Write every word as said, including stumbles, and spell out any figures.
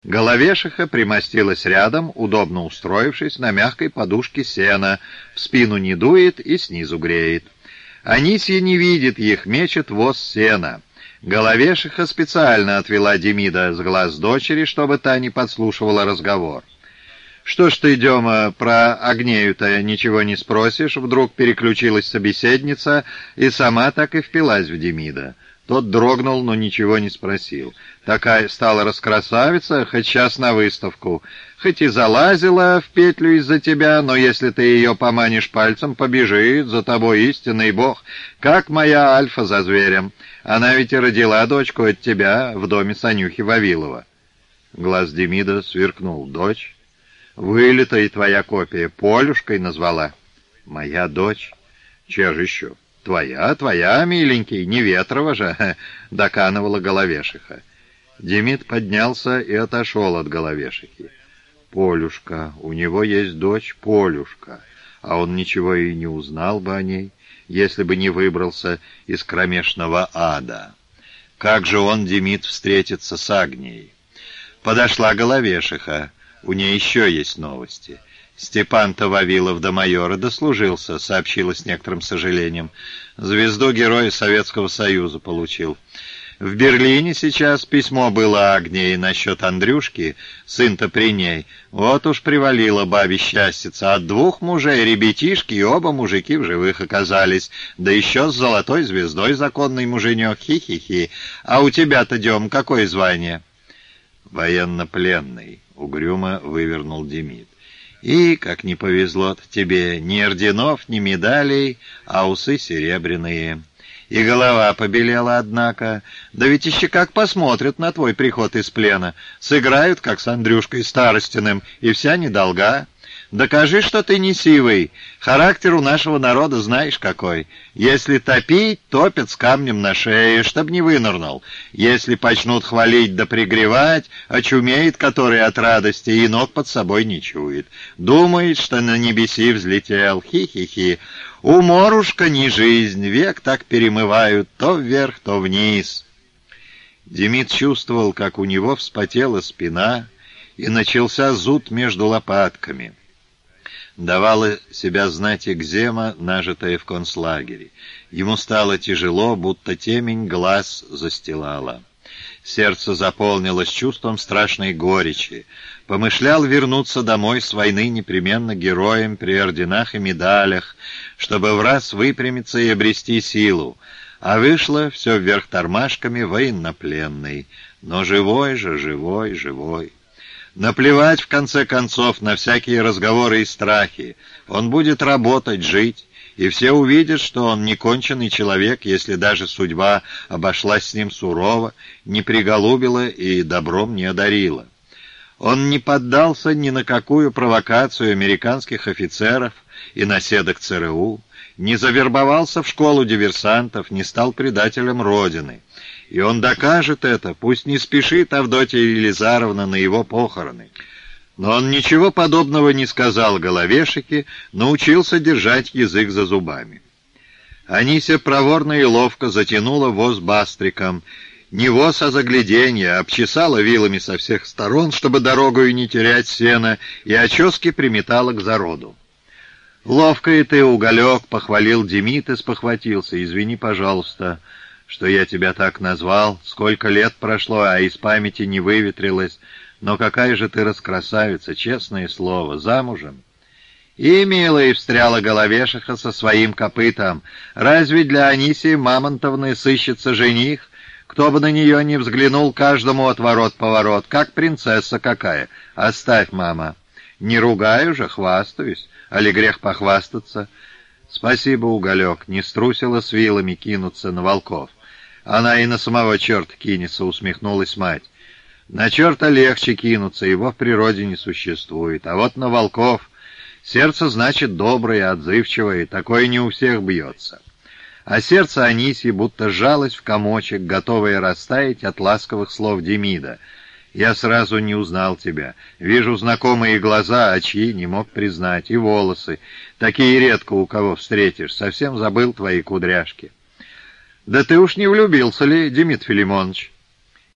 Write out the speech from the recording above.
Головешиха примостилась рядом, удобно устроившись на мягкой подушке сена, в спину не дует и снизу греет. Анисья не видит их, мечет воз сена. Головешиха специально отвела Демида с глаз дочери, чтобы та не подслушивала разговор. «Что ж ты, Дема, про Агнею-то ничего не спросишь?» Вдруг переключилась собеседница и сама так и впилась в Демида. Тот дрогнул, но ничего не спросил. Такая стала раскрасавица, хоть сейчас на выставку. Хоть и залазила в петлю из-за тебя, но если ты ее поманишь пальцем, побежит за тобой истинный бог, как моя Альфа за зверем. Она ведь и родила дочку от тебя в доме Санюхи Вавилова». Глаз Демида сверкнул. «Дочь? Вылитая твоя копия, Полюшкой назвала». «Моя дочь? Чья же еще?» «Твоя, твоя, миленький, не Ветрова же», — доканывала Головешиха. Демид поднялся и отошел от Головешихи. «Полюшка, у него есть дочь Полюшка, а он ничего и не узнал бы о ней, если бы не выбрался из кромешного ада. Как же он, Демид, встретится с Агнией?» Подошла Головешиха. «У ней еще есть новости». «Степан-то Вавилов до майора дослужился», — сообщила с некоторым сожалением. «Звезду Героя Советского Союза получил. В Берлине сейчас письмо было Агнии насчет Андрюшки, сын-то при ней. Вот уж привалила бабе счастьица. От двух мужей ребятишки, и оба мужики в живых оказались. Да еще с золотой звездой законный муженек. Хи-хи-хи. А у тебя-то, Дем, какое звание?» «Военнопленный», — угрюмо вывернул Демид. «И, как не повезло-то тебе, ни орденов, ни медалей, а усы серебряные. И голова побелела, однако. Да ведь еще как посмотрят на твой приход из плена. Сыграют, как с Андрюшкой Старостиным, и вся недолга. Докажи, что ты не сивый. Характер у нашего народа знаешь какой. Если топить, топят с камнем на шее, чтоб не вынырнул. Если почнут хвалить да пригревать, очумеет который от радости и ног под собой не чует. Думает, что на небеси взлетел. Хи-хи-хи. Уморушка не жизнь, век так перемывают, то вверх, то вниз». Демид чувствовал, как у него вспотела спина, и начался зуд между лопатками. Давала себя знать экзема, нажитая в концлагере. Ему стало тяжело, будто темень глаз застилала. Сердце заполнилось чувством страшной горечи. Помышлял вернуться домой с войны непременно героем при орденах и медалях, чтобы в раз выпрямиться и обрести силу. А вышло все вверх тормашками военнопленный. Но живой же, живой, живой. Наплевать, в конце концов, на всякие разговоры и страхи. Он будет работать, жить, и все увидят, что он не конченый человек, если даже судьба обошлась с ним сурово, не приголубила и добром не одарила. Он не поддался ни на какую провокацию американских офицеров и наседок ЦРУ, не завербовался в школу диверсантов, не стал предателем Родины. И он докажет это, пусть не спешит Авдотья Елизаровна на его похороны. Но он ничего подобного не сказал Головешихе, научился держать язык за зубами. Анися проворно и ловко затянула воз бастриком. Не воз, а загляденье, обчесала вилами со всех сторон, чтобы дорогою не терять сена, и очески приметала к зароду. «Ловко и ты, Уголек», — похвалил Демид и спохватился. «Извини, пожалуйста, что я тебя так назвал. Сколько лет прошло, а из памяти не выветрилось. Но какая же ты раскрасавица, честное слово, замужем?» «И, милая, встряла Головешиха со своим копытом. Разве для Анисии Мамонтовны сыщется жених? Кто бы на нее не взглянул, каждому отворот-поворот, как принцесса какая. Оставь, мама. Не ругаю же, хвастаюсь. Али грех похвастаться?» «Спасибо, Уголек, не струсила с вилами кинуться на волков. Она и на самого черта кинется», — усмехнулась мать. «На черта легче кинуться, его в природе не существует. А вот на волков сердце, значит, доброе, отзывчивое, такое не у всех бьется». А сердце Анисьи будто сжалось в комочек, готовое растаять от ласковых слов Демида. «Я сразу не узнал тебя. Вижу знакомые глаза, а чьи не мог признать, и волосы. Такие редко у кого встретишь. Совсем забыл твои кудряшки». «Да ты уж не влюбился ли, Демид Филимонович?»